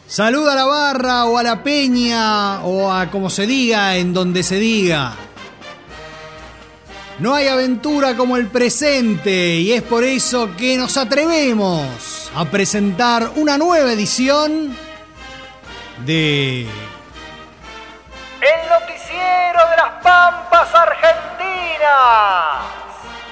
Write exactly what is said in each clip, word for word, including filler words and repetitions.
Saluda a la barra o a la peña o a como se diga, en donde se diga. No hay aventura como el presente y es por eso que nos atrevemos a presentar una nueva edición de... El noticiero de las Pampas Argentinas.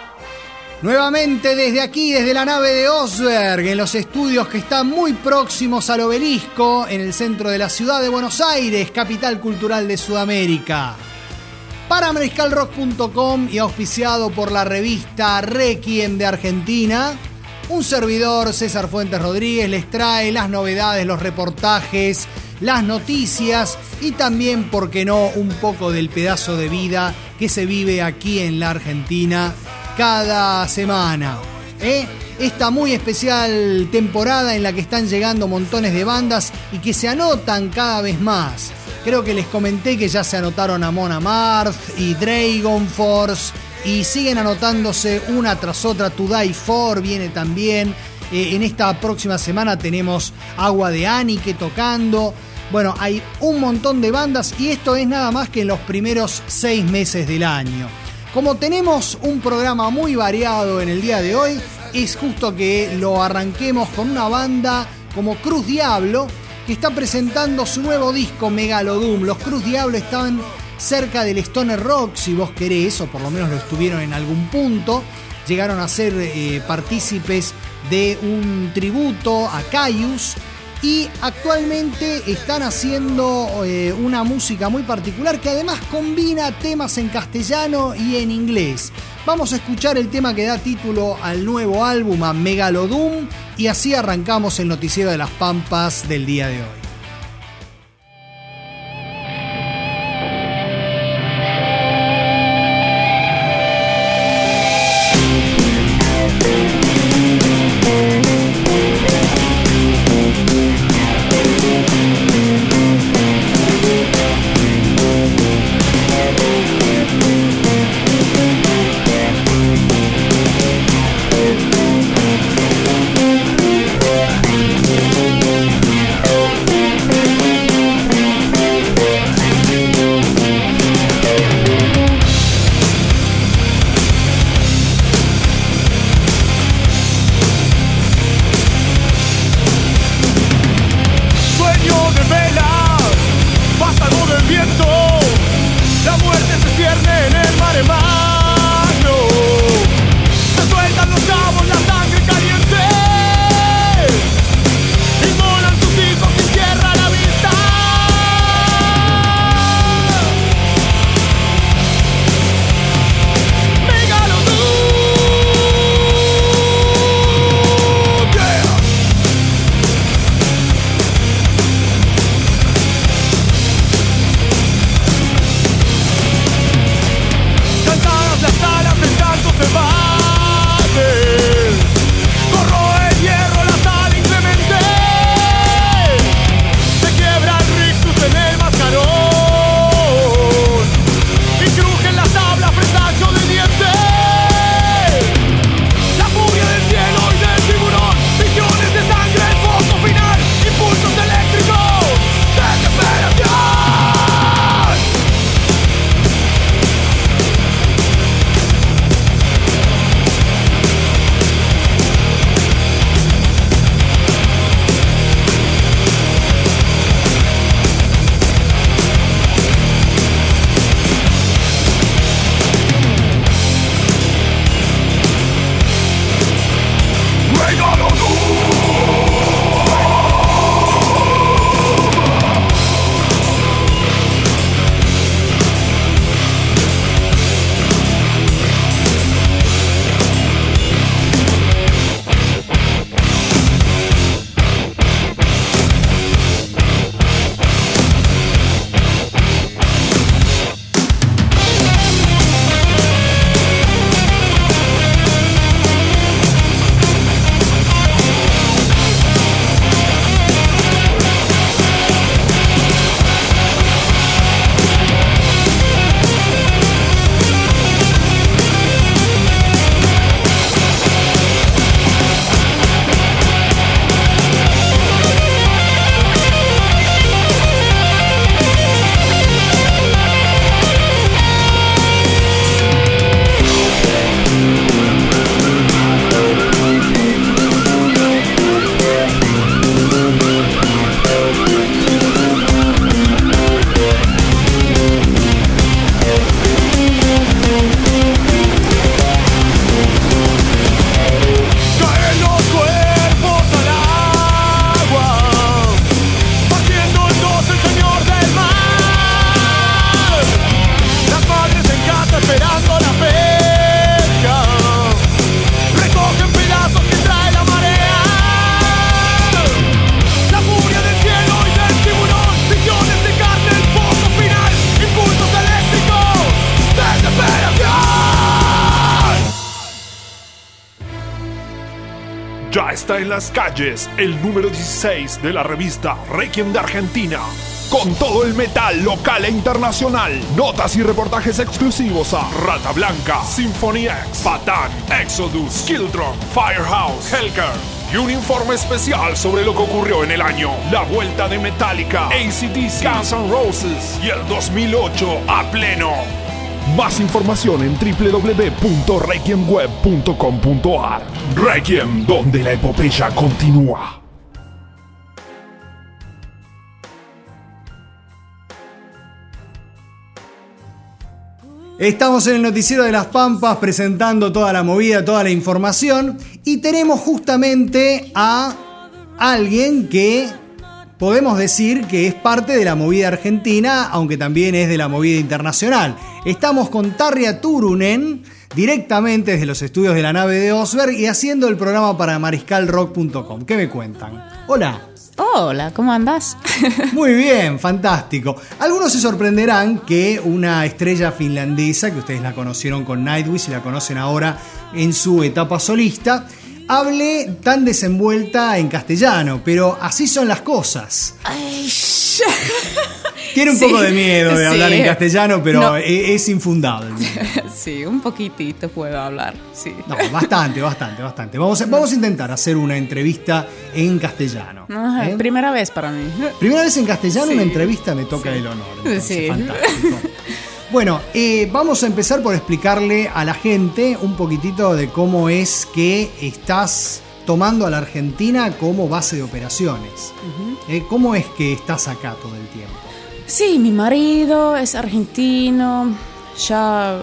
Nuevamente desde aquí, desde la nave de Osberg, en los estudios que están muy próximos al Obelisco, en el centro de la ciudad de Buenos Aires, capital cultural de Sudamérica. Para mariscal rock punto com y auspiciado por la revista Requiem de Argentina, un servidor, César Fuentes Rodríguez, les trae las novedades, los reportajes, las noticias y también, por qué no, un poco del pedazo de vida que se vive aquí en la Argentina cada semana. ¿eh? Esta muy especial temporada en la que están llegando montones de bandas y que se anotan cada vez más. Creo que les comenté que ya se anotaron Amon Amarth y Dragon Force y siguen anotándose una tras otra. To Die For viene también. Eh, en esta próxima semana tenemos Agua de Anique tocando. Bueno, hay un montón de bandas y esto es nada más que en los primeros seis meses del año. Como tenemos un programa muy variado en el día de hoy, es justo que lo arranquemos con una banda como Cruz Diablo, que está presentando su nuevo disco Megalodum. Los Cruz Diablo estaban cerca del Stoner Rock, si vos querés, o por lo menos lo estuvieron en algún punto. Llegaron a ser eh, partícipes de un tributo a Caius y actualmente están haciendo eh, una música muy particular que además combina temas en castellano y en inglés. Vamos a escuchar el tema que da título al nuevo álbum, a Megalodum, y así arrancamos el noticiero de las Pampas del día de hoy. We'll be right back. Ya está en las calles el número dieciséis de la revista Requiem de Argentina. Con todo el metal local e internacional. Notas y reportajes exclusivos a Rata Blanca, Symphony X, Patán, Exodus, Skiltron, Firehouse, Hellcar. Y un informe especial sobre lo que ocurrió en el año. La vuelta de Metallica, A C D C, Guns N' Roses y el dos mil ocho a pleno. Más información en doble u doble u doble u punto requiem web punto com punto a r. Requiem, donde la epopeya continúa. Estamos en el Noticiero de las Pampas presentando toda la movida, toda la información, y tenemos justamente a alguien que podemos decir que es parte de la movida argentina, aunque también es de la movida internacional. Estamos con Tarja Turunen, directamente desde los estudios de la nave de Osberg y haciendo el programa para mariscal rock punto com. ¿Qué me cuentan? Hola. Hola, ¿cómo andás? Muy bien, fantástico. Algunos se sorprenderán que una estrella finlandesa, que ustedes la conocieron con Nightwish y la conocen ahora en su etapa solista, hable tan desenvuelta en castellano, pero así son las cosas. Ay, Tiene un sí, poco de miedo de sí. hablar en castellano, pero No. es, es infundable. Sí, un poquitito puedo hablar, sí. No, bastante, bastante, bastante. Vamos a, vamos a intentar hacer una entrevista en castellano. Ajá, ¿eh? Primera vez para mí. Primera vez en castellano, Sí. una entrevista, me toca Sí. el honor. Entonces, Sí. fantástico. Bueno, eh, vamos a empezar por explicarle a la gente un poquitito de cómo es que estás tomando a la Argentina como base de operaciones. Uh-huh. eh, ¿Cómo es que estás acá todo el tiempo? Sí, mi marido es argentino, ya,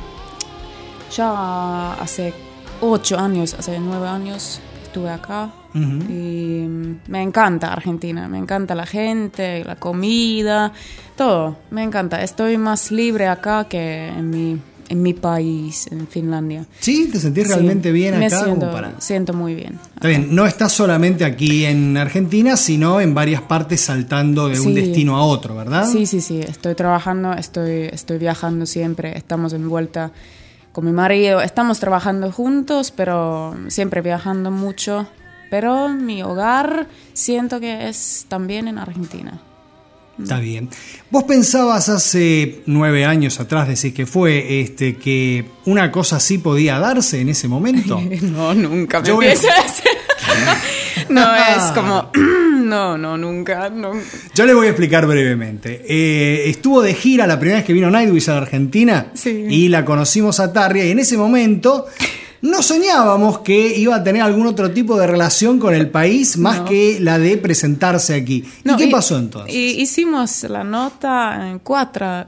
ya hace ocho años, hace nueve años estuve acá. Uh-huh. Y me encanta Argentina, me encanta la gente, la comida, todo, me encanta. Estoy más libre acá que en mi, en mi país, en Finlandia. ¿Sí? ¿Te sentís realmente sí, bien acá? Me siento, como para... siento muy bien. Está bien, no estás solamente aquí en Argentina, sino en varias partes saltando de sí. un destino a otro, ¿verdad? Sí, sí, sí, estoy trabajando, estoy, estoy viajando siempre, estamos en vuelta con mi marido, estamos trabajando juntos, pero siempre viajando mucho. Pero mi hogar siento que es también en Argentina. Está bien. ¿Vos pensabas hace nueve años atrás, decís que fue, este, que una cosa así podía darse en ese momento? No, nunca me Yo voy a... pienso hacer. No, es como... No, no, nunca. No. Yo les voy a explicar brevemente. Eh, estuvo de gira la primera vez que vino Nightwish a la Argentina. Sí. Y la conocimos a Tarja, y en ese momento... no soñábamos que iba a tener algún otro tipo de relación con el país más no. que la de presentarse aquí. ¿Y no, qué y, pasó entonces? Y hicimos la nota en cuatro,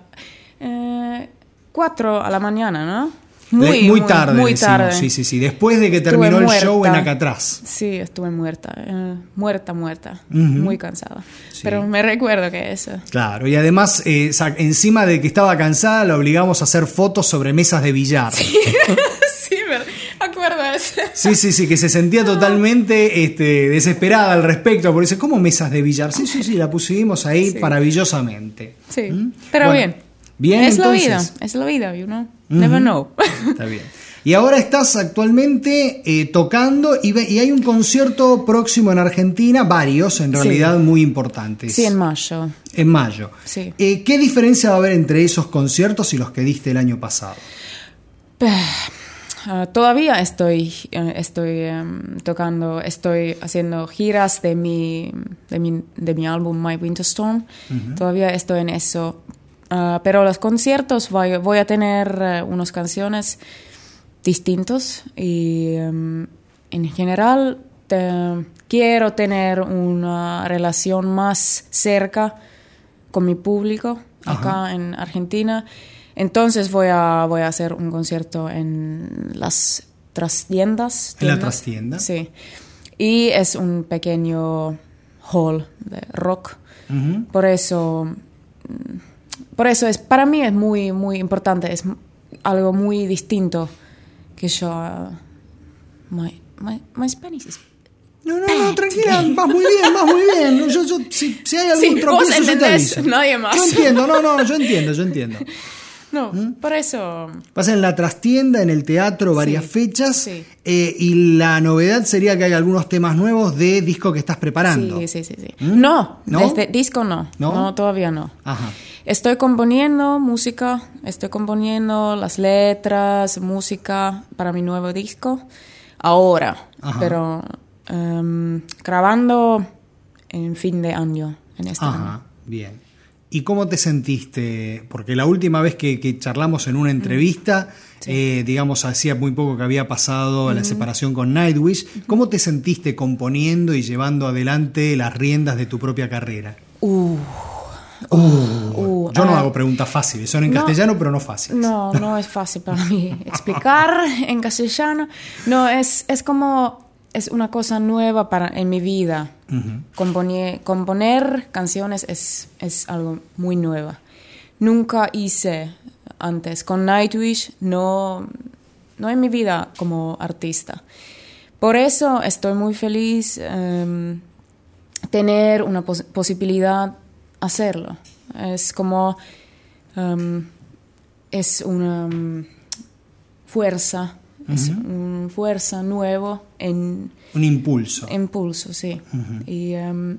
eh, cuatro a la mañana, ¿no? Muy, muy tarde. Muy decimos, tarde. Sí, sí, sí. Después de que terminó el show en Alcatraz. Sí, estuve muerta. Eh, muerta, muerta. Uh-huh. Muy cansada. Sí. Pero me recuerdo que eso. Claro, y además, eh, encima de que estaba cansada, la obligamos a hacer fotos sobre mesas de billar. Sí, sí me acuerdo de eso. Sí, sí, sí, que se sentía totalmente este, desesperada al respecto. Porque dice, ¿cómo mesas de billar? Sí, sí, sí, la pusimos ahí sí. maravillosamente. Sí, ¿Mm? pero bueno, bien. Bien, es entonces. la vida, es la vida, you know. Never uh-huh. know. Está bien. Y ahora estás actualmente eh, tocando y, ve, y hay un concierto próximo en Argentina, varios en realidad sí. muy importantes. Sí, en mayo. En mayo. Sí. Eh, ¿Qué diferencia va a haber entre esos conciertos y los que diste el año pasado? Uh, todavía estoy, uh, estoy um, tocando, estoy haciendo giras de mi, de mi, de mi álbum My Winter Storm. Uh-huh. Todavía estoy en eso. Uh, pero los conciertos voy, voy a tener uh, unas canciones distintos y um, en general te, quiero tener una relación más cerca con mi público acá Ajá. en Argentina. Entonces voy a voy a hacer un concierto en las trastiendas. ¿En la trastienda? Sí. Y es un pequeño hall de rock. Uh-huh. Por eso por eso es para mí es muy muy importante, es algo muy distinto que yo uh, my, my, my Spanish is No, no, no, tranquila, vas muy bien, vas muy bien. Yo, yo, si, si hay algún sí, tropiezo, yo te aviso. Nadie más. Yo entiendo, no, no, yo entiendo, yo entiendo. No, ¿Mm? por eso... Pasa en la trastienda, en el teatro, varias sí, fechas. Sí. Eh, y la novedad sería que hay algunos temas nuevos de disco que estás preparando. Sí, sí, sí. sí. ¿Mm? No, ¿No? Desde disco no. no. No, todavía no. Ajá. Estoy componiendo música, estoy componiendo las letras, música para mi nuevo disco. Ahora, Ajá. pero um, grabando en fin de año, en este Ajá, año. Bien. ¿Y cómo te sentiste? Porque la última vez que, que charlamos en una entrevista, sí. eh, digamos, hacía muy poco que había pasado uh-huh. la separación con Nightwish. ¿Cómo te sentiste componiendo y llevando adelante las riendas de tu propia carrera? Uh. Uh, uh, yo no uh, hago preguntas fáciles, son en no, castellano pero no fáciles. No, no es fácil para mí explicar en castellano. No, es, es como, es una cosa nueva para, en mi vida. Uh-huh. Componer, componer canciones es, es algo muy nuevo. Nunca hice antes. Con Nightwish no, no en mi vida como artista. Por eso estoy muy feliz um, tener una pos- posibilidad hacerlo. Es como um, es una um, fuerza uh-huh. es una fuerza nueva en un impulso impulso sí uh-huh. y um,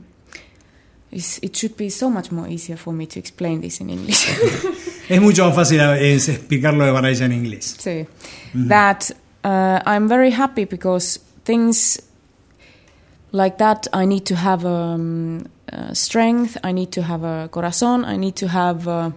it should be so much more easier for me to explain this in English. Es mucho más fácil es explicarlo de para ella en inglés. Sí. Uh-huh. That uh, I'm very happy because things like that I need to have um, uh, strength, I need to have a corazón, I need to have uh,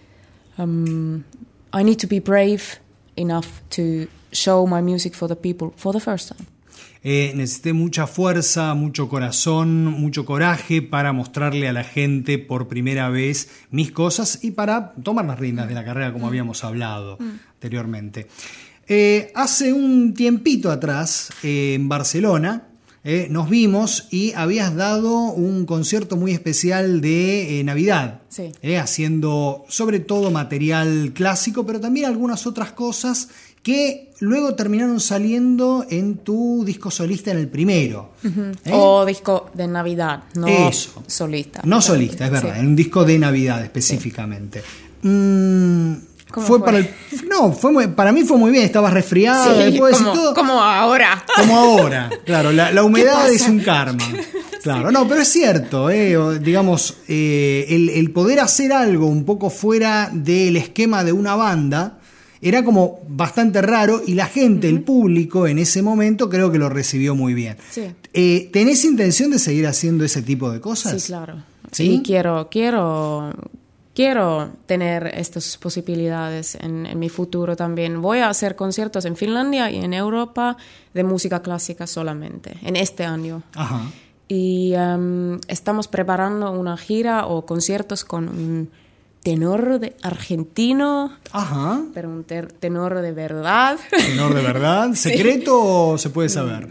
um, I need to be brave enough to show my music for the people for the first time. Eh, necesité mucha fuerza, mucho corazón, mucho coraje para mostrarle a la gente por primera vez mis cosas y para tomar las riendas de la carrera como mm. habíamos hablado mm. anteriormente. Eh, hace un tiempito atrás, eh, en Barcelona, Eh, nos vimos y habías dado un concierto muy especial de eh, Navidad, sí. eh, haciendo sobre todo material clásico, pero también algunas otras cosas que luego terminaron saliendo en tu disco solista en el primero. Uh-huh. ¿eh? O disco de Navidad, no Eso. solista. No solista, es verdad, sí. En un disco de Navidad específicamente. Sí. Mm, ¿Cómo fue, fue? Para el, no, fue muy, para mí fue muy bien, estabas resfriada sí, después como, y todo. Como ahora. Como ahora, claro, la, la humedad es un karma. Claro, no, pero es cierto, eh, digamos, eh, el, el poder hacer algo un poco fuera del esquema de una banda era como bastante raro y la gente, uh-huh. el público en ese momento creo que lo recibió muy bien. Sí. Eh, ¿Tenés intención de seguir haciendo ese tipo de cosas? Sí, claro. ¿Sí? Y quiero, quiero... Quiero tener estas posibilidades en, en mi futuro también. Voy a hacer conciertos en Finlandia y en Europa de música clásica solamente, en este año. Ajá. Y um, estamos preparando una gira o conciertos con un tenor de argentino, Ajá. pero un ter- tenor de verdad. ¿Tenor de verdad? ¿Secreto sí. o se puede saber?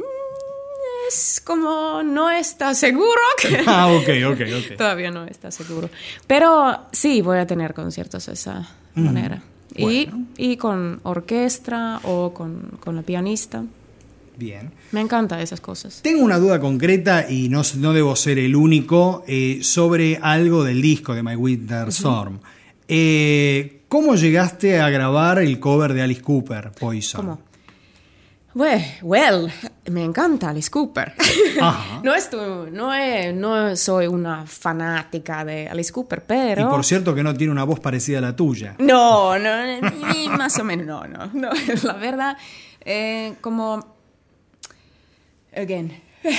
Es como no está seguro. Que ah, ok, ok, ok. Todavía no está seguro. Pero sí, voy a tener conciertos de esa mm. manera. Bueno. Y, y con orquesta o con, con la pianista. Bien. Me encantan esas cosas. Tengo una duda concreta y no, no debo ser el único eh, sobre algo del disco de My Winter Storm. Uh-huh. Eh, ¿Cómo llegaste a grabar el cover de Alice Cooper, Poison? ¿Cómo? Well, well, me encanta Alice Cooper. Ajá. no, estoy, no, es, no soy una fanática de Alice Cooper, pero... Y por cierto que no tiene una voz parecida a la tuya. No, no, más o menos no, no. no la verdad, eh, como... Again,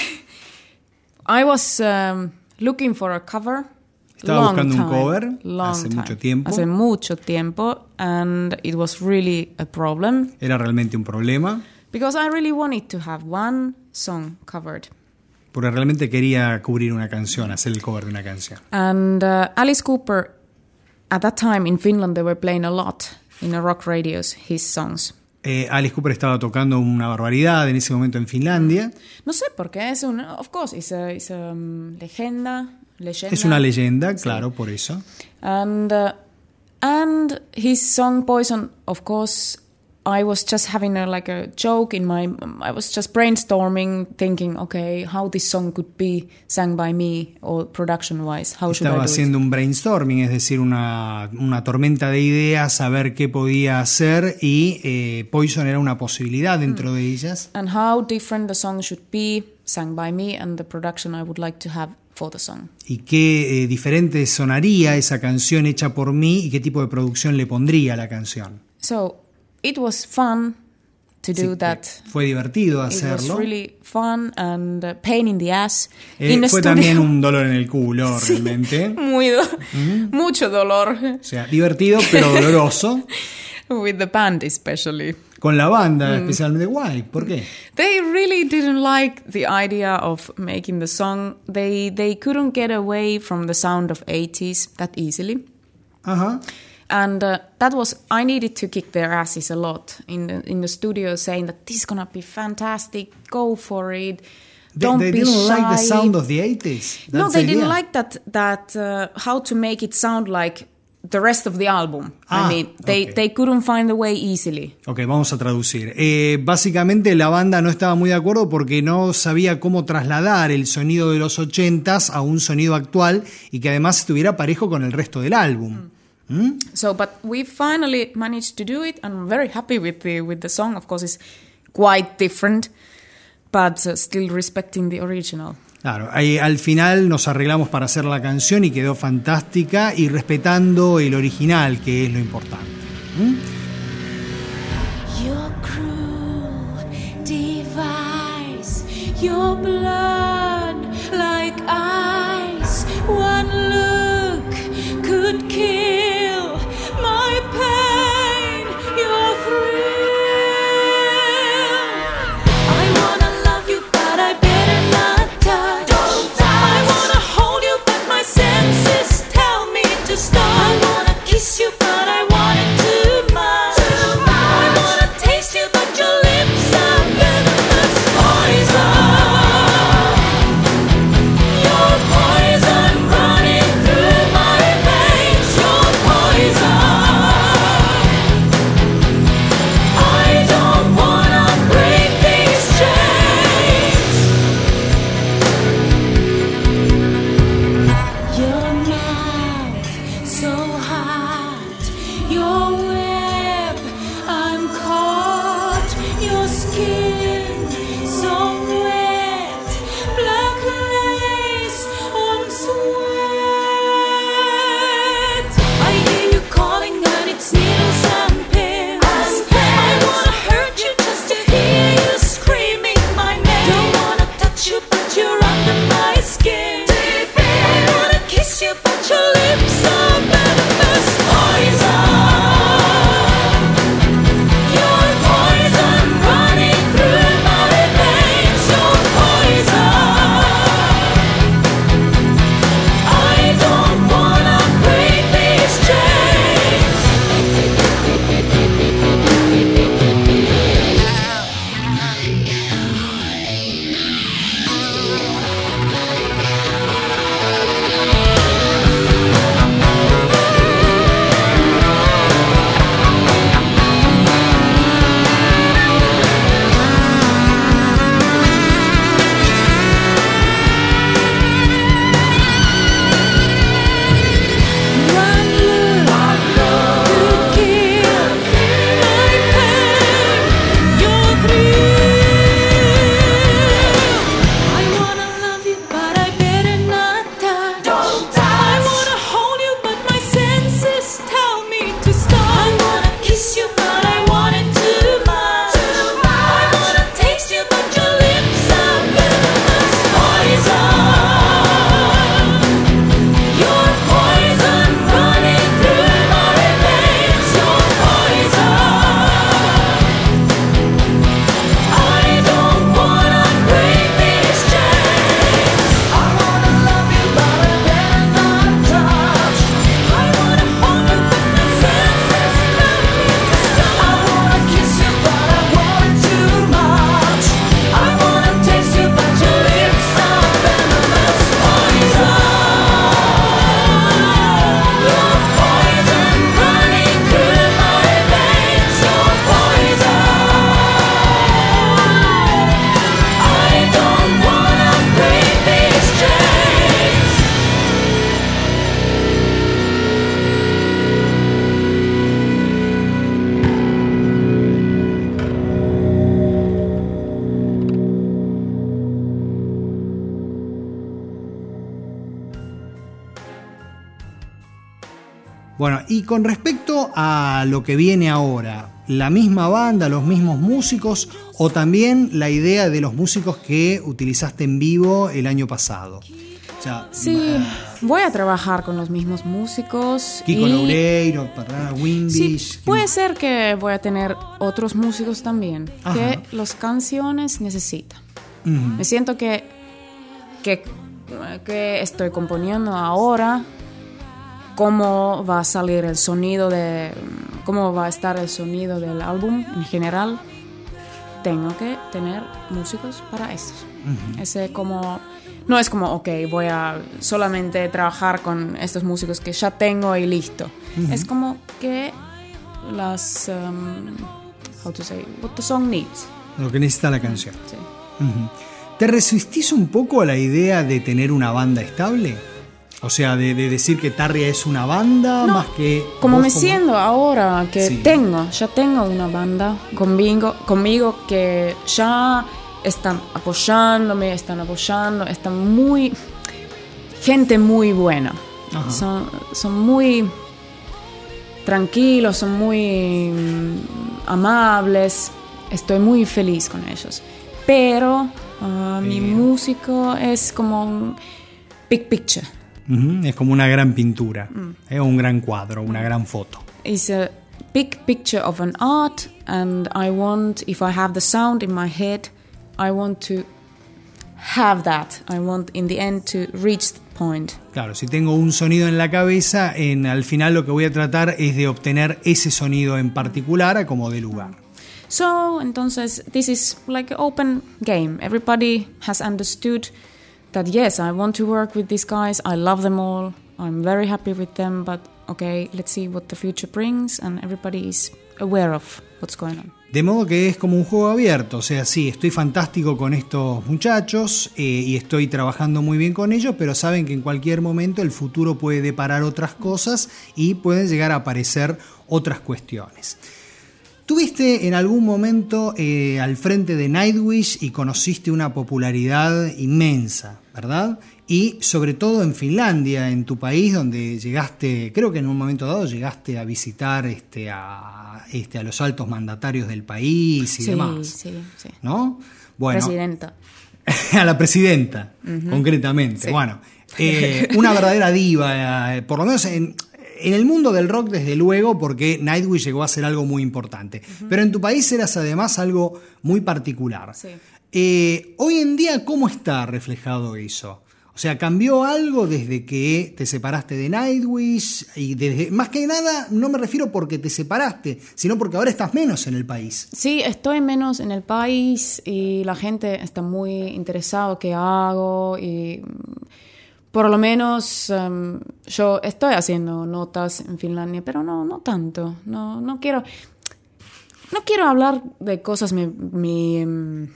I was um, looking for a cover. Estaba long buscando time, un cover long hace time, mucho tiempo. Hace mucho tiempo, and it was really a problem. Era realmente un problema. Because I really wanted to have one song covered. Porque realmente quería cubrir una canción, hacer el cover de una canción. And uh, Alice Cooper, at that time in Finland, they were playing a lot in the rock radios, his songs. Eh, Alice Cooper estaba tocando una barbaridad en ese momento en Finlandia. No sé por qué, es una, of course, es a, it's a um, legenda, leyenda. Es una leyenda, sí. Claro, por eso. And, uh, and his song Poison, of course, I was just having a, like a joke in my, I was just brainstorming, thinking, okay, how this song could be sang by me or production-wise, how should Estaba I do haciendo it? un brainstorming, es decir, una, una tormenta de ideas, saber qué podía hacer, y eh, Poison era una posibilidad dentro mm. de ellas. And how different the song should be sang by me and the production I would like to have for the song. Y qué eh, diferente sonaría esa canción hecha por mí y qué tipo de producción le pondría a la canción. So, it was fun to do sí, that. Fue divertido hacerlo. It was really fun and uh, pain in the ass. Eh, in the fue studio. También un dolor en el culo, sí, realmente. Muy do- mm. Mucho dolor. O sea, divertido pero doloroso. With the band especially. Con la banda, mm. especialmente. Why? ¿Por qué? They really didn't like the idea of making the song. They they couldn't get away from the sound of eighties that easily. Uh-huh. And uh, that was, I needed to kick their asses a lot in the in the studio, saying that this is gonna be fantastic, go for it, don't they, they be shy. They didn't like the sound of the eighties? That's No, they the didn't idea. like that, that uh, how to make it sound like the rest of the album. Ah, I mean, they, okay. they couldn't find the way easily. Ok, vamos a traducir. Eh, básicamente la banda no estaba muy de acuerdo porque no sabía cómo trasladar el sonido de los ochentas a un sonido actual y que además estuviera parejo con el resto del álbum. Mm. Mm? So, but we finally managed to do it, and I'm very happy with the with the song. Of course, it's quite different, but uh, still respecting the original. Claro, ahí, al final nos arreglamos para hacer la canción y quedó fantástica y respetando el original, que es lo importante. ¿Mm? Your cruel device, your blood like ice, one look could kill my pain, your thrill. I wanna love you, but I better not touch. Don't touch. I wanna hold you, but my senses tell me to stop. I wanna kiss you, but I want it too much. Too much. I wanna taste you, but your lips are venomous poison. Bueno, y con respecto a lo que viene ahora, ¿la misma banda, los mismos músicos o también la idea de los músicos que utilizaste en vivo el año pasado? O sea, Sí, eh, voy a trabajar con los mismos músicos. Kiko y Loureiro, Parrá, sí, Wimbish. puede ser que voy a tener otros músicos también, Ajá. que las canciones necesitan. Ujú. Me siento que, que, que estoy componiendo ahora cómo va a salir el sonido de, cómo va a estar el sonido del álbum en general. Tengo que tener músicos para eso. Ujú. Ese como, no es como, ok, voy a solamente trabajar con estos músicos que ya tengo y listo. Ujú. Es como que las, um, how to say, what the song needs. Lo que necesita la canción. Sí. Ujú. ¿Te resistís un poco a la idea de tener una banda estable? O sea, de, de decir que Tarria es una banda No, más que... Como vos me siento ahora que Sí. tengo, ya tengo una banda conmigo, conmigo que ya están apoyándome, están apoyando, están muy... Gente muy buena. Ajá. Son, son muy tranquilos, son muy mm, amables. Estoy muy feliz con ellos. Pero ah, mi Pero. músico es como un big picture. Ujú, es como una gran pintura, Mm. es un gran cuadro, una gran foto. Is a big picture of an art, and I want, if I have the sound in my head, I want to have that. I want in the end to reach the point. Claro, si tengo un sonido en la cabeza, en, al final lo que voy a tratar es de obtener ese sonido en particular a como de lugar. So, entonces, this is like an open game. Everybody has understood that yes, I want to work with these guys. I love them all. I'm very happy with them, but okay, let's see what the future brings, and everybody is aware of what's going on. De modo que es como un juego abierto, o sea, sí, estoy fantástico con estos muchachos eh, y estoy trabajando muy bien con ellos, pero saben que en cualquier momento el futuro puede deparar otras cosas y pueden llegar a aparecer otras cuestiones. Tuviste en algún momento eh, al frente de Nightwish y conociste una popularidad inmensa, ¿verdad? Y sobre todo en Finlandia, en tu país, donde llegaste, creo que en un momento dado llegaste a visitar este, a, este, a los altos mandatarios del país y Sí, demás, sí, sí. ¿no? Bueno, Presidenta. a la presidenta, concretamente. Sí. Bueno, eh, una verdadera diva, eh, por lo menos en, en el mundo del rock, desde luego, porque Nightwish llegó a ser algo muy importante. Pero en tu país eras además algo muy particular. Sí. Eh, hoy en día, ¿cómo está reflejado eso? O sea, ¿cambió algo desde que te separaste de Nightwish? Y desde, más que nada, no me refiero porque te separaste, sino porque ahora estás menos en el país. Sí, estoy menos en el país y la gente está muy interesada qué hago y mm, por lo menos um, yo estoy haciendo notas en Finlandia, pero no, no tanto. No, no quiero, no quiero hablar de cosas mi, mi um,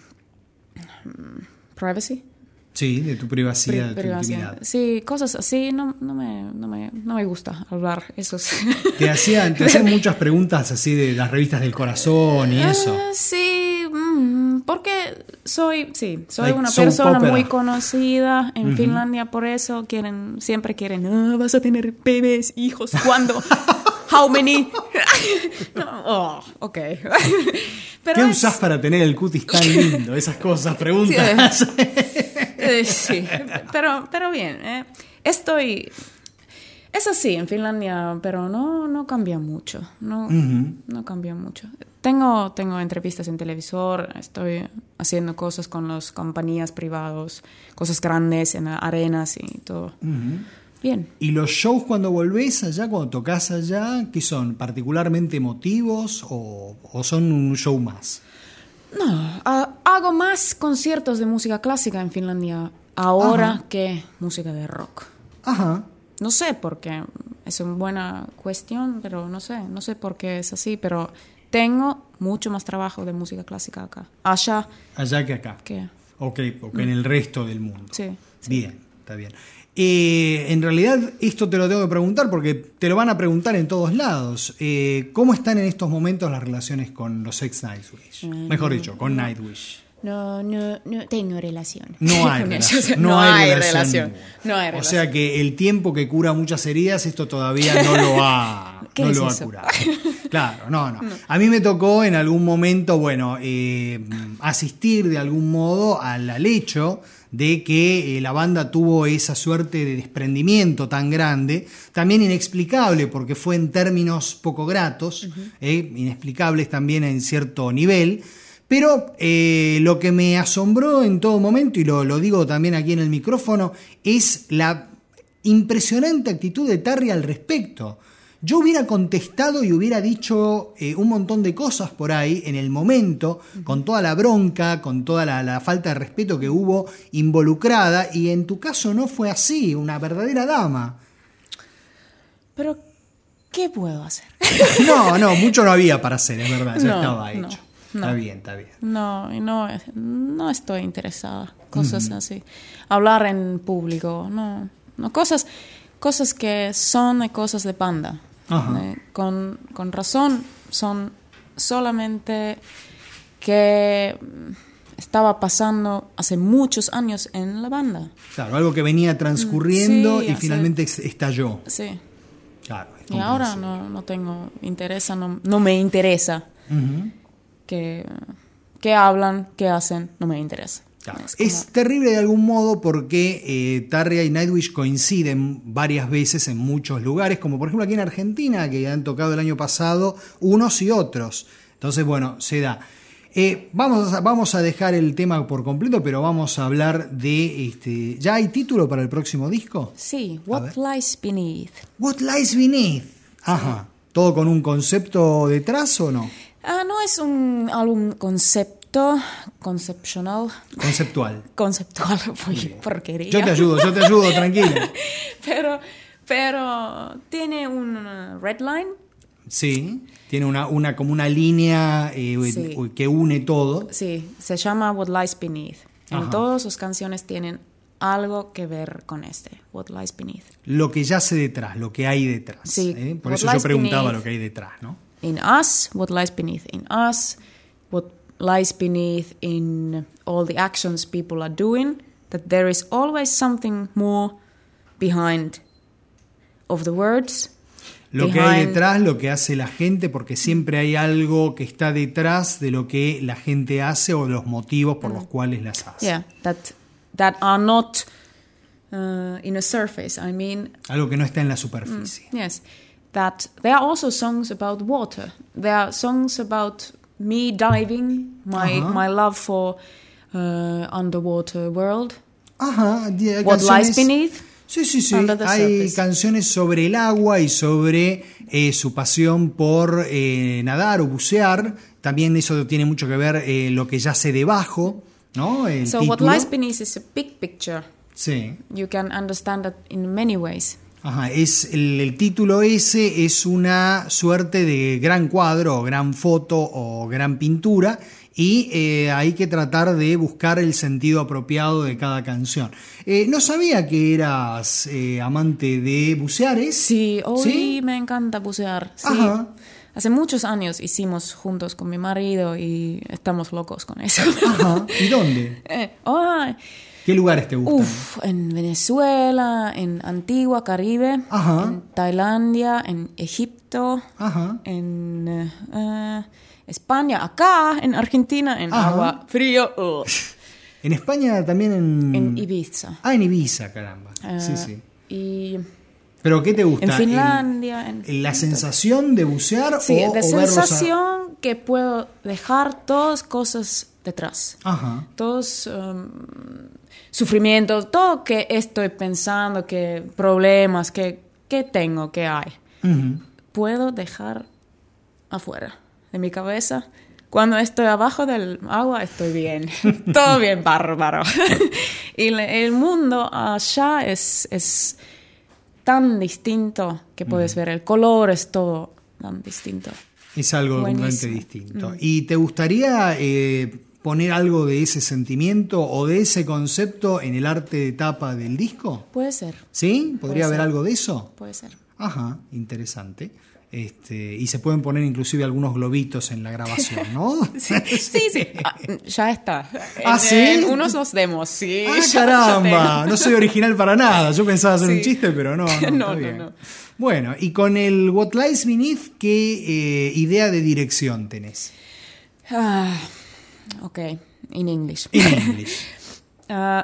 privacy. Sí, de tu privacidad, de tu Privacidad. intimidad. Sí, cosas así no, no, me, no, me, no me gusta hablar esos. Te hacían, te hacían muchas preguntas así de las revistas del corazón y eso. Ah, sí, mm, porque soy, sí, soy Like una soap persona opera. muy conocida en Ujú. Finlandia, por eso quieren, siempre quieren, "Ah, vas a tener bebés, hijos, ¿cuándo? How many? No, oh, ok. Pero ¿Qué es- usás para tener el cutis tan lindo? Esas cosas, preguntas. Eh, sí, pero, pero bien, eh, estoy... Es así en Finlandia, pero no, no cambia mucho, no, Ujú. no cambia mucho. Tengo, tengo entrevistas en televisor, estoy haciendo cosas con las compañías privadas, cosas grandes en arenas y todo. Ujú. Bien. ¿Y los shows cuando volvés allá, cuando tocas allá, qué son? ¿Particularmente emotivos o, o son un show más? No, ah, hago más conciertos de música clásica en Finlandia ahora Ajá. que música de rock. Ajá. No sé por qué, es una buena cuestión, pero no sé, no sé por qué es así, pero tengo mucho más trabajo de música clásica acá, allá Allá que acá. que... Ok, porque en el resto del mundo. Sí, sí. Bien, está bien. Eh, en realidad, esto te lo tengo que preguntar porque te lo van a preguntar en todos lados. Eh, ¿Cómo están en estos momentos las relaciones con los ex Nightwish? Mm. Mejor dicho, con Nightwish. no, no, no tengo relación. No hay con relación. ellos. No, No hay, hay relación. relación. ninguna. No hay O relación. sea que el tiempo que cura muchas heridas, esto todavía no lo ha, ¿Qué no es lo ha eso? curado. Claro, no, no, A mí me tocó en algún momento, bueno, eh, asistir de algún modo al, al hecho de que eh, la banda tuvo esa suerte de desprendimiento tan grande, también inexplicable porque fue en términos poco gratos, uh-huh. eh, inexplicables también en cierto nivel, pero eh, lo que me asombró en todo momento, y lo, lo digo también aquí en el micrófono, es la impresionante actitud de Tarry al respecto. Yo hubiera contestado y hubiera dicho eh, un montón de cosas por ahí en el momento, uh-huh. con toda la bronca, con toda la, la falta de respeto que hubo involucrada, y en tu caso no fue así, una verdadera dama. Pero, ¿qué puedo hacer? No, no, mucho no había para hacer, es verdad, ya No, estaba hecho. no, está no. bien, está bien. No, no, no estoy interesada. Cosas uh-huh. así. Hablar en público, no. no cosas, cosas que son cosas de banda. Eh, con, con razón, son solamente que estaba pasando hace muchos años en la banda. Claro, algo que venía transcurriendo sí, y hace, finalmente estalló. Sí. Claro, y ahora no, no tengo interés, no, no me interesa. Uh-huh. que, que hablan, que hacen, no me interesa. Claro. Es, como... es terrible de algún modo porque eh, Tarja y Nightwish coinciden varias veces en muchos lugares, como por ejemplo aquí en Argentina, que han tocado el año pasado unos y otros. Entonces, bueno, se da. Eh, vamos, a, vamos a dejar el tema por completo, pero vamos a hablar de... Este, ¿ya hay título para el próximo disco? Sí, What Lies Beneath. What Lies Beneath. Ajá. Sí. ¿Todo con un concepto detrás o no? Ah, no es un álbum concepto, conceptual. Conceptual. Conceptual, pues, porquería. Yo te ayudo, yo te ayudo, tranquila. pero, pero tiene una red line. Sí, tiene una, una como una línea eh, sí. que une todo. Sí, se llama What Lies Beneath. En todas sus canciones tienen algo que ver con este, What Lies Beneath. Lo que yace detrás, lo que hay detrás. Sí. ¿eh? Por eso yo preguntaba beneath, lo que hay detrás, ¿no? In us, what lies beneath in us, what lies beneath in all the actions people are doing, that there is always something more behind of the words. Lo behind, que hay detrás, lo que hace la gente, porque siempre hay algo que está detrás de lo que la gente hace o los motivos por mm. los cuales las hace. Yeah, that that are not uh, in a surface. I mean, algo que no está en la superficie. Mm, yes, that there are also songs about water. There are songs about me diving, my uh-huh. my love for uh, underwater world. Ajá. Yeah, What canciones... lies beneath. Sí, sí, sí. Hay surface. Canciones sobre el agua y sobre eh, su pasión por eh, nadar o bucear. También eso tiene mucho que ver eh, lo que yace debajo, ¿no? El so título. What lies beneath is a big picture. Sí. You can understand that in many ways. Ajá, es el, el título ese es una suerte de gran cuadro o gran foto o gran pintura y eh, hay que tratar de buscar el sentido apropiado de cada canción. Eh, no sabía que eras eh, amante de bucear, ¿eh? Sí, hoy ¿Sí? me encanta bucear. Sí. Ajá. Hace muchos años hicimos juntos con mi marido y estamos locos con eso. Ajá. ¿Y dónde? Eh, oh, ¿Qué lugares te gustan? Uf, en Venezuela, en Antigua, Caribe, Ajá. en Tailandia, en Egipto, Ajá. en uh, España, acá, en Argentina, en Ajá. agua frío. Uh. En España también en... En Ibiza. Ah, en Ibiza, caramba. Uh, sí, sí. Y... ¿Pero qué te gusta? En Finlandia. ¿El, en, ¿La en sensación de bucear sí, o, de o sensación a... que puedo dejar todas cosas detrás. Ajá. Todos um, sufrimientos, todo que estoy pensando, que problemas, que, que tengo, que hay. Uh-huh. Puedo dejar afuera de mi cabeza. Cuando estoy abajo del agua estoy bien. Todo bien bárbaro. Y el mundo allá es... es tan distinto que puedes mm. ver. El color es todo tan distinto. Es algo completamente distinto. Mm. ¿Y te gustaría eh, poner algo de ese sentimiento o de ese concepto en el arte de tapa del disco? Puede ser. ¿Sí? ¿Podría Puede haber ser. algo de eso? Puede ser. Ajá, interesante. Este, y se pueden poner inclusive algunos globitos en la grabación, ¿no? Sí, sí, sí. Ah, ya está. ¿Ah, En- sí? en unos los demos, sí. ¡Ah, ya- ya caramba! tengo. No soy original para nada. Yo pensaba hacer Sí. un chiste, pero no. No, No, está no, bien. no. Bueno, y con el What Lies Beneath, ¿qué eh, idea de dirección tenés? Ah, okay, in English. En English. Uh,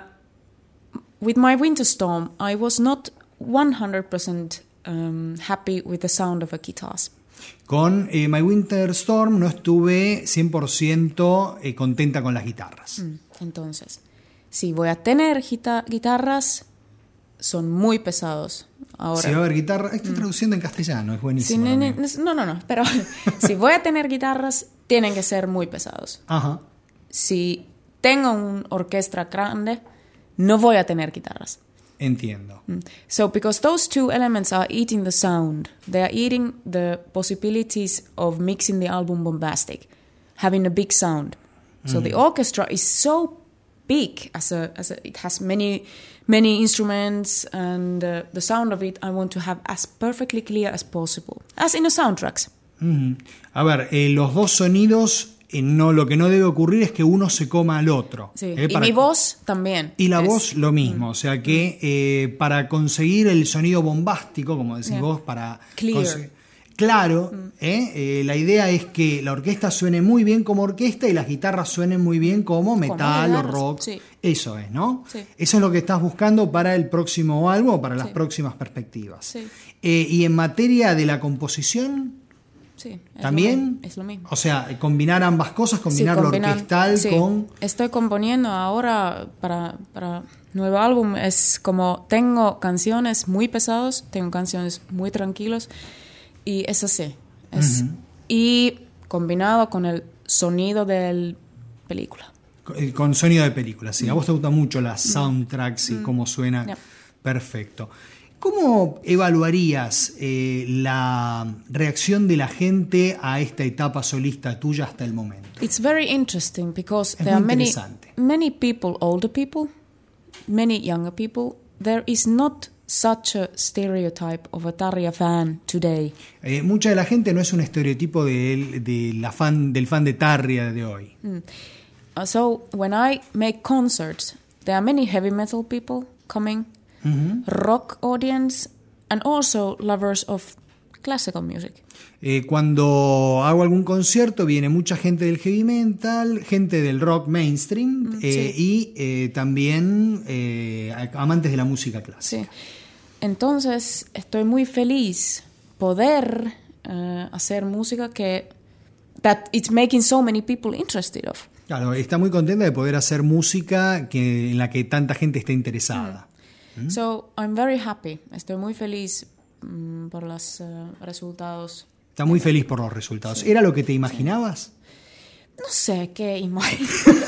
with my Winter Storm, I was not one hundred percent um, happy with the sound of the guitars. Con eh, My Winter Storm no estuve cien por ciento eh, contenta con las guitarras. Mm, Entonces, si voy a tener gita- guitarras, son muy pesados. Ahora, Si va a haber guitarra, estoy traduciendo en castellano, es si buenísimo. ne- ne- también. no, no, no, pero si voy a tener guitarras, tienen que ser muy pesados. Ajá. Si tengo una orquesta grande, no voy a tener guitarras. Entiendo. So, because those two elements are eating the sound, they are eating the possibilities of mixing the album bombastic, having a big sound. So the orchestra is so big as a, as a it has many many instruments, and uh, the sound of it I want to have as perfectly clear as possible, as in the soundtracks. Ujú. A ver, eh, los dos sonidos, eh, no, lo que no debe ocurrir es que uno se coma al otro. Sí. eh, Y para- mi voz también. Y la es- voz lo mismo, o sea que eh, para conseguir el sonido bombástico, como decís Yeah. vos, para Clear. conse- claro, eh, eh, la idea es que la orquesta suene muy bien como orquesta y las guitarras suenen muy bien como metal o guitarras, rock. sí. Eso es, ¿no? Sí. Eso es lo que estás buscando para el próximo álbum o para las Sí. próximas perspectivas. Sí. Eh, y en materia de la composición, Sí, es lo ¿también? mi- Es lo mismo. o sea, combinar ambas cosas, combinar Sí, lo combinar- orquestal sí. con... Estoy componiendo ahora para, para nuevo álbum. Es como tengo canciones muy pesadas, tengo canciones muy tranquilos y es así. Es, Y combinado con el sonido de la película. Eh, Con sonido de película, sí. A vos te gustan mucho las soundtracks y cómo suena. Yeah. Perfecto. ¿Cómo evaluarías eh, la reacción de la gente a esta etapa solista tuya hasta el momento? It's very interesting because Es there are muy many, interesante. many people, older people, many younger people. There is not such a stereotype of a Tarja fan today. Eh, mucha de la gente no es un estereotipo de, de la fan, del fan de Tarja de hoy. Uh, so when I make concerts, there are many heavy metal people coming, rock audience, and also lovers of classical music. Eh, cuando hago algún concierto viene mucha gente del heavy metal, gente del rock mainstream eh, y eh, también eh, amantes de la música clásica. Sí. Entonces estoy muy feliz poder uh, hacer música que that it's making so many people interested of. Claro, está muy contenta de poder hacer música que, en la que tanta gente está interesada. So I'm very happy. Estoy muy feliz mm, por los uh, resultados. Está muy feliz por los resultados. ¿Era lo que te imaginabas? No sé qué imagen.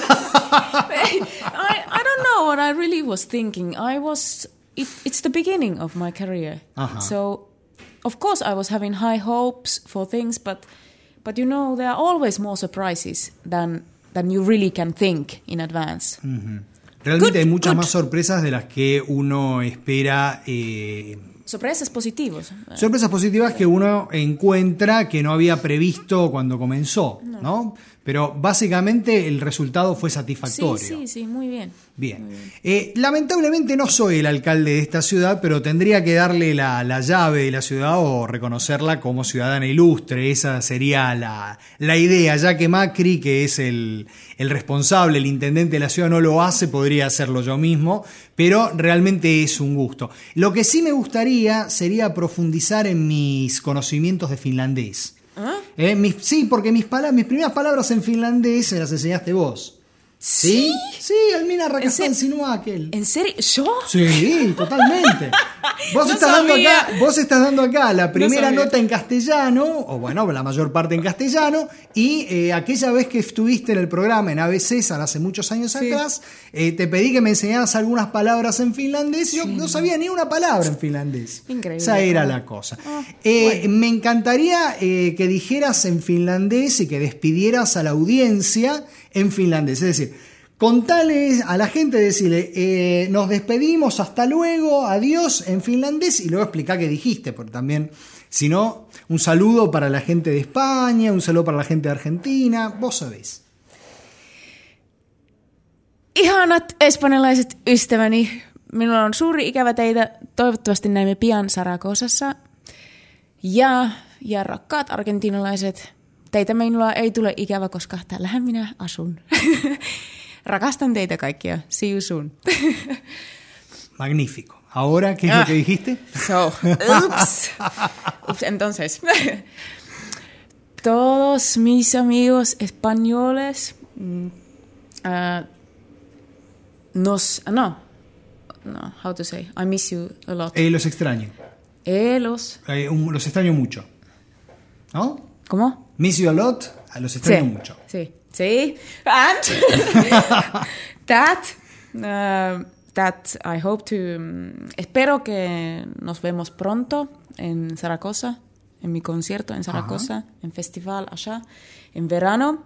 I, I don't know what I really was thinking. I was it, it's the beginning of my career. Ajá. So of course I was having high hopes for things, but but you know there are always more surprises than than you really can think in advance. Realmente Good, hay muchas good. más sorpresas de las que uno espera. eh, Sorpresas positivos. sorpresas positivas que uno encuentra que no había previsto cuando comenzó, ¿no? Pero básicamente el resultado fue Sí, satisfactorio. sí, sí, muy bien. Bien. Eh, lamentablemente no soy el alcalde de esta ciudad, pero tendría que darle la, la llave de la ciudad o reconocerla como ciudadana ilustre. Esa sería la, la idea, ya que Macri, que es el, el responsable, el intendente de la ciudad, no lo hace, podría hacerlo yo mismo, pero realmente es un gusto. Lo que sí me gustaría sería profundizar en mis conocimientos de finlandés. ¿Ah? Eh, mis, sí, porque mis, pala- mis primeras palabras en finlandés se las enseñaste vos. ¿Sí? Sí, Almina Rakastan ¿En se- sinua aquel. ¿En serio? ¿Yo? Sí, totalmente. Vos, No estás dando sabía. acá, vos estás dando acá la primera sabía. nota en castellano, o bueno, la mayor parte en castellano, y eh, aquella vez que estuviste en el programa en A B C hace muchos años Sí. atrás, eh, te pedí que me enseñaras algunas palabras en finlandés, y yo no sabía ni una palabra en finlandés. Increíble. Esa era la cosa. Eh, Me encantaría eh, que dijeras en finlandés y que despidieras a la audiencia en finlandés, es decir, Contales a la gente, decirle, eh, nos despedimos, hasta luego, adiós en finlandés, y luego explicar qué dijiste, porque también, si no, un saludo para la gente de España, un saludo para la gente de Argentina, vos sabés. Ihanat espanjalaiset ystäväni, minulla on suuri ikävä teitä. Toivottavasti näemme pian Saragosassa. Ja, ja rakkaat argentinalaiset, teitä minulla ei tule ikävä, koska täällähän minä asun. Rakastan teitä kaikkia. See you soon. Magnífico. Ahora, ¿qué es Ah. lo que dijiste? So, ups. Ups, entonces. Todos mis amigos españoles mm, uh, nos... No. No, how to say? I miss you a lot. Eh, los extraño. Eh, los... Eh, un- los extraño mucho. ¿No? ¿Cómo? Miss you a lot, a los extraño Sí, mucho. sí, sí. And that, uh, that I hope to... um, espero que nos vemos pronto en Zaragoza, en mi concierto en Zaragoza, en festival allá, en verano.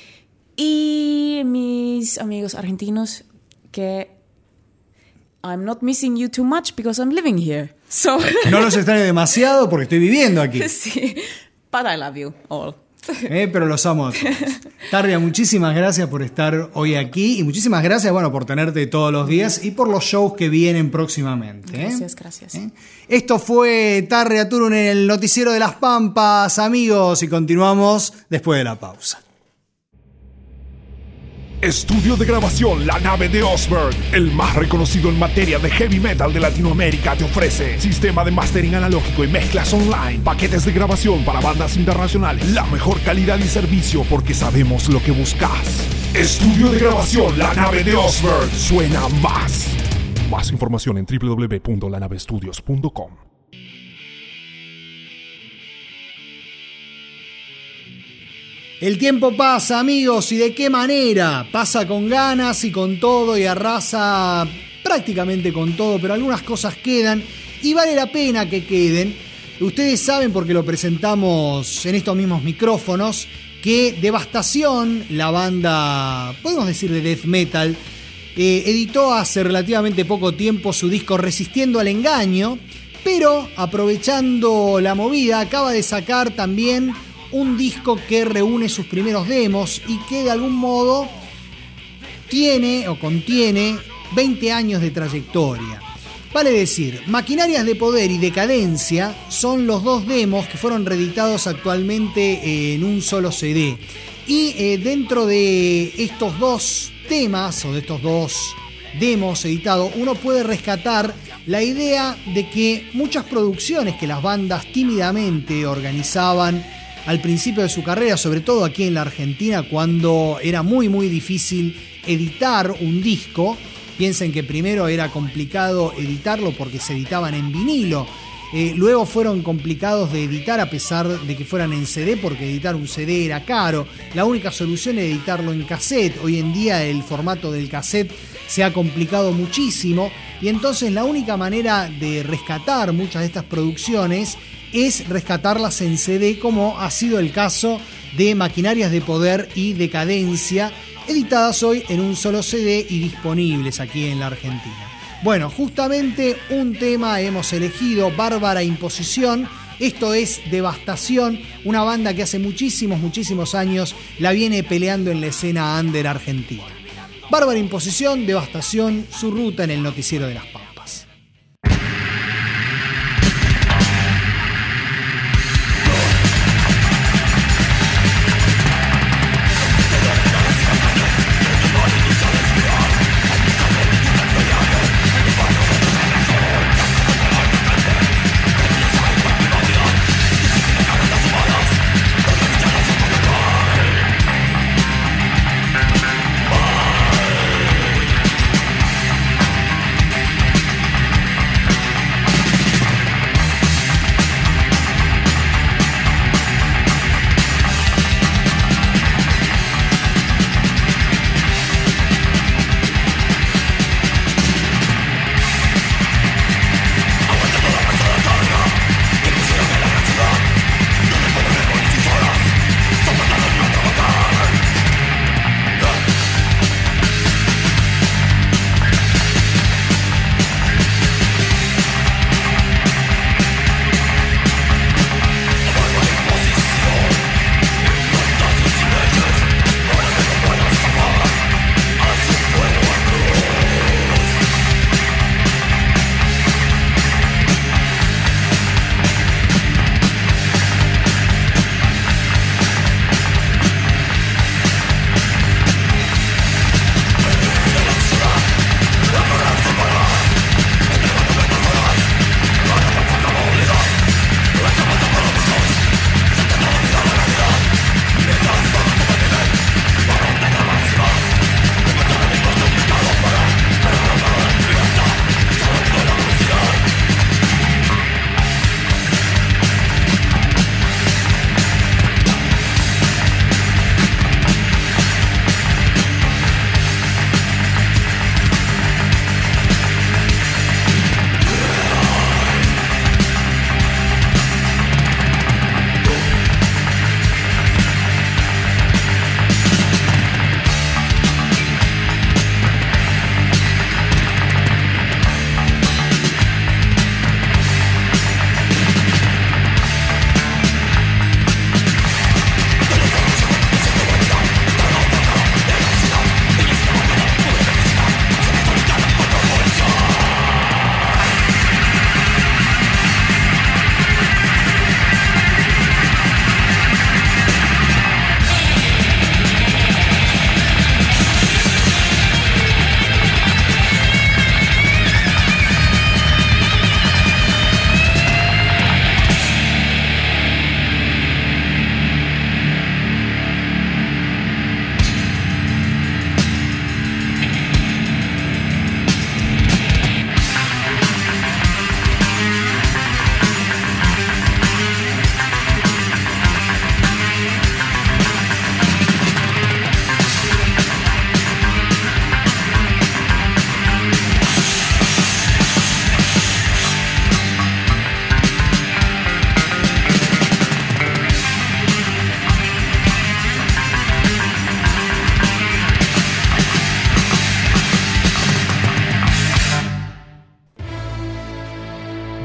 Y mis amigos argentinos, que I'm not missing you too much because I'm living here. So, No los extraño demasiado porque estoy viviendo aquí. sí, but I love you all. Eh, pero los amo a todos. Tarria, muchísimas gracias por estar hoy aquí y muchísimas gracias, bueno, por tenerte todos los días y por los shows que vienen próximamente. ¿eh? Gracias, gracias. ¿Eh? Esto fue Tarria Turun en el Noticiero de las Pampas, amigos, y continuamos después de la pausa. Estudio de grabación La Nave de Osberg, el más reconocido en materia de heavy metal de Latinoamérica, te ofrece sistema de mastering analógico y mezclas online, paquetes de grabación para bandas internacionales, la mejor calidad y servicio porque sabemos lo que buscas. Estudio de grabación La Nave de Osberg, suena más. Más información en doble u doble u doble u punto la nave estudios punto com. El tiempo pasa, amigos, ¿y de qué manera? Pasa con ganas y con todo y arrasa prácticamente con todo, pero algunas cosas quedan y vale la pena que queden. Ustedes saben, porque lo presentamos en estos mismos micrófonos, que Devastación, la banda, podemos decir de death metal, eh, editó hace relativamente poco tiempo su disco Resistiendo al Engaño, pero aprovechando la movida acaba de sacar también un disco que reúne sus primeros demos y que de algún modo tiene o contiene veinte años de trayectoria. Vale decir, Maquinarias de Poder y Decadencia son los dos demos que fueron reeditados actualmente en un solo C D. Y eh, dentro de estos dos temas o de estos dos demos editados, uno puede rescatar la idea de que muchas producciones que las bandas tímidamente organizaban al principio de su carrera, sobre todo aquí en la Argentina, cuando era muy muy difícil editar un disco. Piensen que primero era complicado editarlo porque se editaban en vinilo, eh, luego fueron complicados de editar a pesar de que fueran en C D, porque editar un C D era caro. La única solución era editarlo en cassette. Hoy en día el formato del cassette se ha complicado muchísimo y entonces la única manera de rescatar muchas de estas producciones es rescatarlas en C D, como ha sido el caso de Maquinarias de Poder y Decadencia, editadas hoy en un solo C D y disponibles aquí en la Argentina. Bueno, justamente un tema hemos elegido, Bárbara Imposición. Esto es Devastación, una banda que hace muchísimos, muchísimos años la viene peleando en la escena under argentina. Bárbara Imposición, Devastación, su ruta en el Noticiero de las Pampas.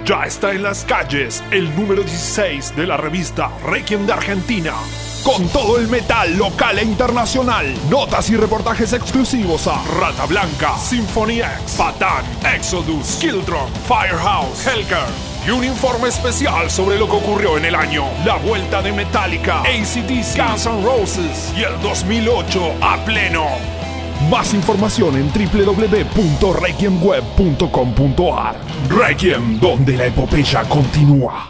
Ya está en las calles el número dieciséis de la revista Requiem de Argentina. Con todo el metal local e internacional. Notas y reportajes exclusivos a Rata Blanca, Symphony X, Patán, Exodus, Kildron, Firehouse, Hellcat. Y un informe especial sobre lo que ocurrió en el año. La vuelta de Metallica, A C D C, Guns N' Roses y el dos mil ocho a pleno. Más información en doble u doble u doble u punto requiem web punto com punto a r. Requiem, donde la epopeya continúa.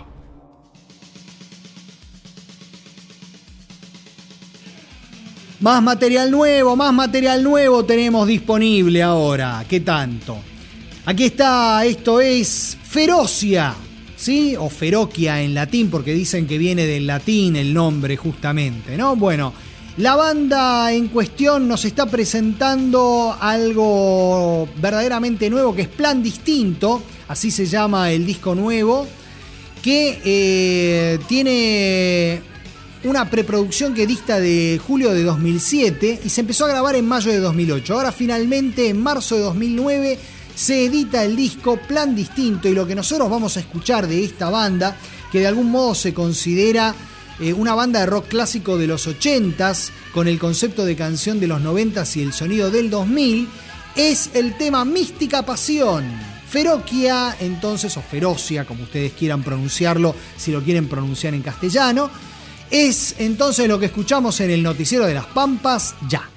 Más material nuevo, más material nuevo tenemos disponible ahora. ¿Qué tanto? Aquí está, esto es Ferocia, ¿sí? O Ferocia en latín, porque dicen que viene del latín el nombre justamente, ¿no? Bueno, la banda en cuestión nos está presentando algo verdaderamente nuevo, que es Plan Distinto, así se llama el disco nuevo, que eh, tiene una preproducción que dista de julio de dos mil siete y se empezó a grabar en mayo de dos mil ocho. Ahora finalmente en marzo de dos mil nueve se edita el disco Plan Distinto, y lo que nosotros vamos a escuchar de esta banda, que de algún modo se considera eh, una banda de rock clásico de los ochentas, con el concepto de canción de los noventas y el sonido del dos mil, es el tema Mística Pasión. Ferocia, entonces, o Ferocia, como ustedes quieran pronunciarlo, si lo quieren pronunciar en castellano, es entonces lo que escuchamos en el Noticiero de las Pampas, ya.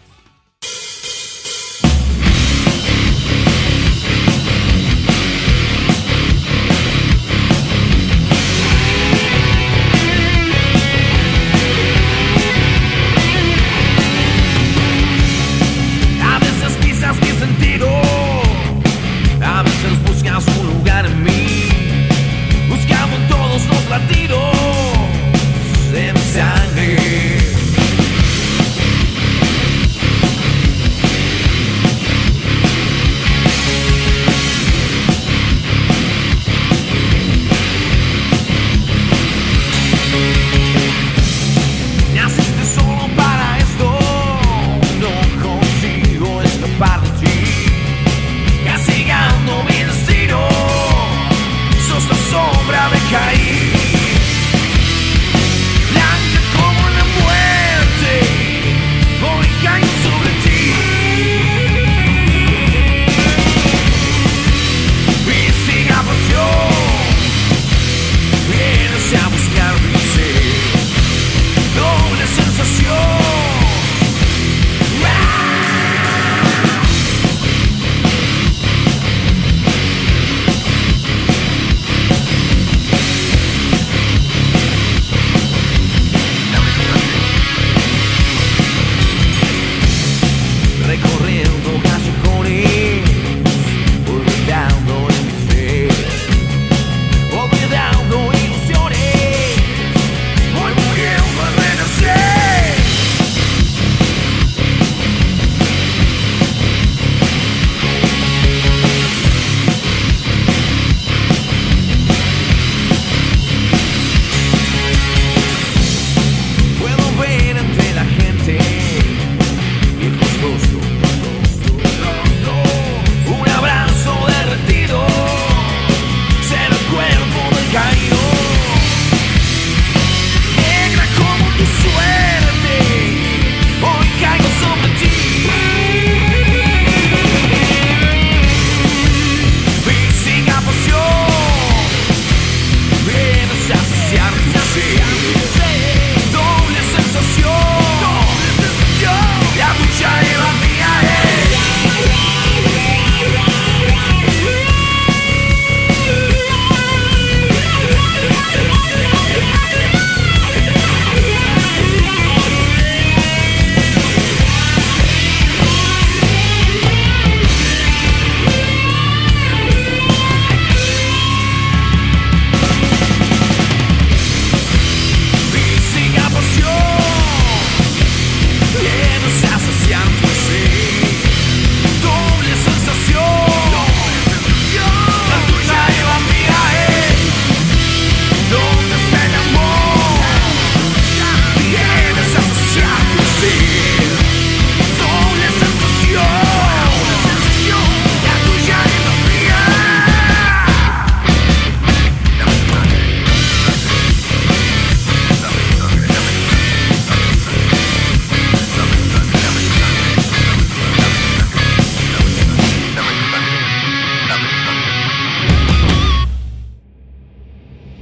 A veces pisas mi sentido, a veces buscas un lugar en mí, buscamos todos los latidos de mi sangre.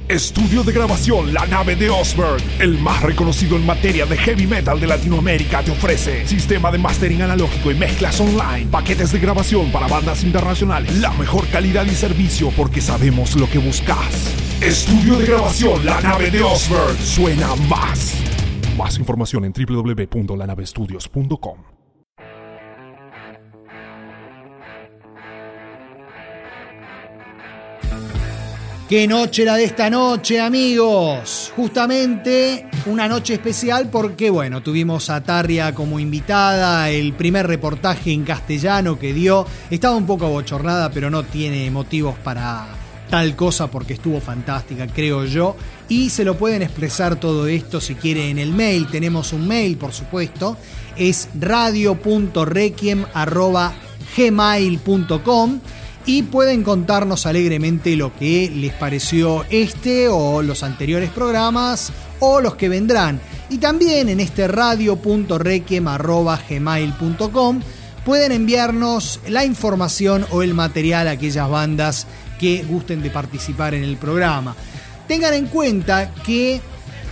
Estudio de grabación La Nave de Osberg, el más reconocido en materia de heavy metal de Latinoamérica, te ofrece sistema de mastering analógico y mezclas online, paquetes de grabación para bandas internacionales, la mejor calidad y servicio porque sabemos lo que buscas. Estudio de grabación La Nave de Osberg, suena más. Más información en w w w punto la nave studios punto com. ¡Qué noche la de esta noche, amigos! Justamente una noche especial porque, bueno, tuvimos a Tarria como invitada, el primer reportaje en castellano que dio. Estaba un poco abochornada, pero no tiene motivos para tal cosa porque estuvo fantástica, creo yo. Y se lo pueden expresar todo esto si quieren en el mail. Tenemos un mail, por supuesto. Es radio punto requiem arroba gmail punto com. Y pueden contarnos alegremente lo que les pareció este o los anteriores programas o los que vendrán. Y también en este radio punto requiem arroba gmail punto com pueden enviarnos la información o el material a aquellas bandas que gusten de participar en el programa. Tengan en cuenta que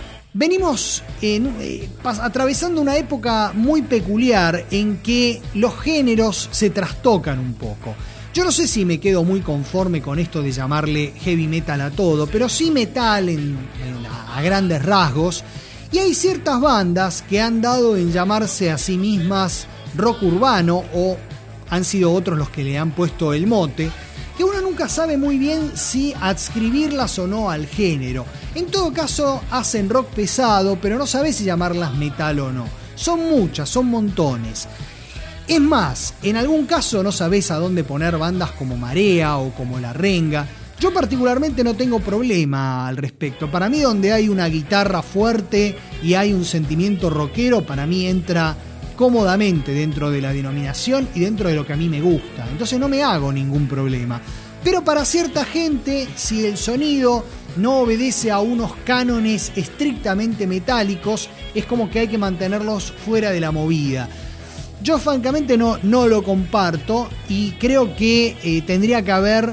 venimos en, eh, pas- atravesando una época muy peculiar en que los géneros se trastocan un poco. Yo no sé si me quedo muy conforme con esto de llamarle heavy metal a todo, pero sí metal en, en, a grandes rasgos. Y hay ciertas bandas que han dado en llamarse a sí mismas rock urbano, o han sido otros los que le han puesto el mote, que uno nunca sabe muy bien si adscribirlas o no al género. En todo caso hacen rock pesado, pero no sabes si llamarlas metal o no. Son muchas, son montones. Es más, en algún caso no sabés a dónde poner bandas como Marea o como La Renga. Yo particularmente no tengo problema al respecto. Para mí, donde hay una guitarra fuerte y hay un sentimiento rockero, para mí entra cómodamente dentro de la denominación y dentro de lo que a mí me gusta. Entonces no me hago ningún problema. Pero para cierta gente, si el sonido no obedece a unos cánones estrictamente metálicos, es como que hay que mantenerlos fuera de la movida. Yo francamente no, no lo comparto y creo que eh, tendría que haber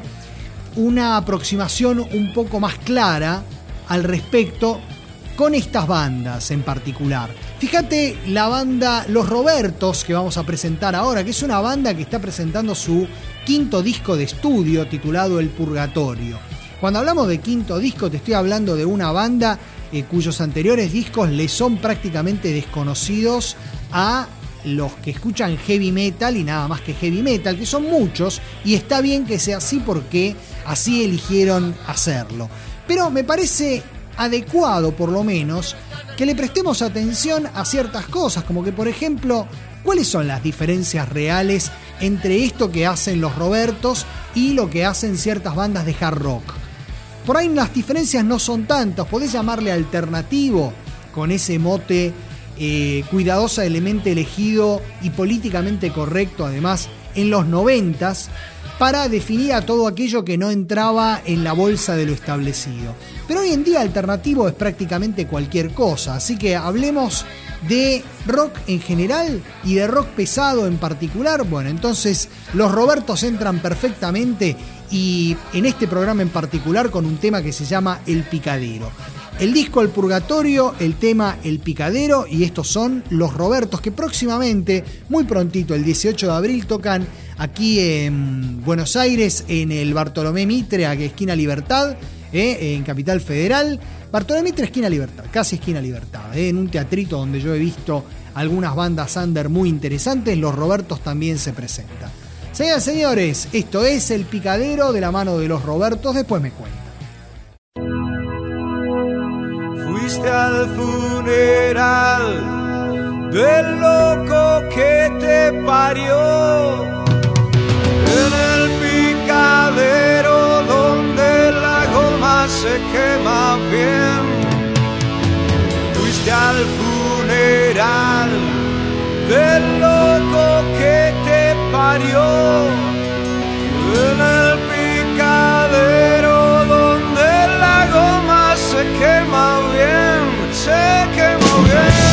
una aproximación un poco más clara al respecto con estas bandas en particular. Fíjate la banda Los Robertos que vamos a presentar ahora, que es una banda que está presentando su quinto disco de estudio titulado El Purgatorio. Cuando hablamos de quinto disco te estoy hablando de una banda eh, cuyos anteriores discos le son prácticamente desconocidos a los que escuchan heavy metal y nada más que heavy metal, que son muchos, y está bien que sea así porque así eligieron hacerlo. Pero me parece adecuado, por lo menos, que le prestemos atención a ciertas cosas, como que, por ejemplo, ¿cuáles son las diferencias reales entre esto que hacen los Robertos y lo que hacen ciertas bandas de hard rock? Por ahí las diferencias no son tantas, podés llamarle alternativo con ese mote Eh, cuidadosamente elegido y políticamente correcto, además, en los noventas, para definir a todo aquello que no entraba en la bolsa de lo establecido. Pero hoy en día alternativo es prácticamente cualquier cosa, así que hablemos de rock en general y de rock pesado en particular. Bueno, entonces los Robertos entran perfectamente, y en este programa en particular con un tema que se llama El Picadero. El disco El Purgatorio, el tema El Picadero, y estos son Los Robertos, que próximamente, muy prontito, el dieciocho de abril, tocan aquí en Buenos Aires, en el Bartolomé Mitre, aquí esquina Libertad, eh, en Capital Federal. Bartolomé Mitre, esquina Libertad, casi esquina Libertad, eh, en un teatrito donde yo he visto algunas bandas under muy interesantes. Los Robertos también se presentan. Señoras y señores, esto es El Picadero de la mano de Los Robertos. Después me cuentan. Fuiste al funeral del loco que te parió, en el picadero donde la goma se quema bien. Fuiste al funeral del loco que te parió, en el picadero donde la goma se quema bien, se quema bien.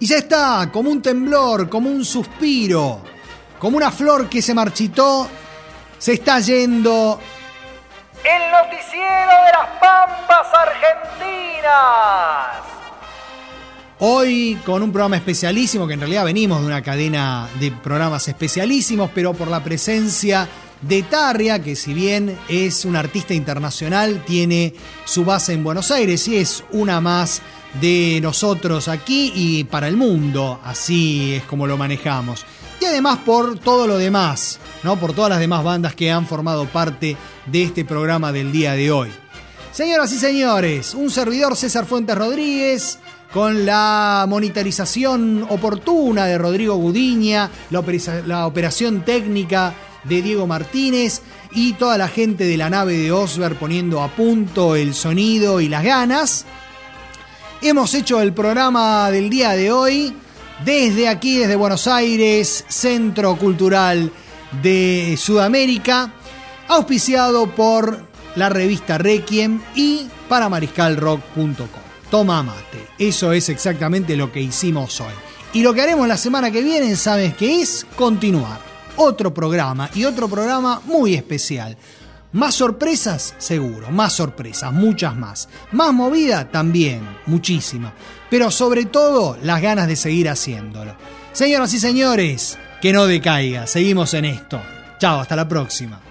Y ya está, como un temblor, como un suspiro, como una flor que se marchitó, se está yendo el noticiero de las Pampas Argentinas. Hoy con un programa especialísimo, que en realidad venimos de una cadena de programas especialísimos, pero por la presencia de Tarria, que si bien es un artista internacional, tiene su base en Buenos Aires y es una más de nosotros aquí y para el mundo, así es como lo manejamos. Y además por todo lo demás, ¿no? Por todas las demás bandas que han formado parte de este programa del día de hoy. Señoras y señores, un servidor César Fuentes Rodríguez, con la monitorización oportuna de Rodrigo Gudiña, la, opera- la operación técnica de Diego Martínez y toda la gente de la nave de Osber poniendo a punto el sonido y las ganas. Hemos hecho el programa del día de hoy desde aquí, desde Buenos Aires, Centro Cultural de Sudamérica, auspiciado por la revista Requiem y para mariscal rock punto com. Toma mate, eso es exactamente lo que hicimos hoy. Y lo que haremos la semana que viene, ¿sabes qué es? Continuar. Otro programa y otro programa muy especial. Más sorpresas, seguro, más sorpresas, muchas más. Más movida, también, muchísima. Pero sobre todo, las ganas de seguir haciéndolo. Señoras y señores, que no decaiga, seguimos en esto. Chao, hasta la próxima.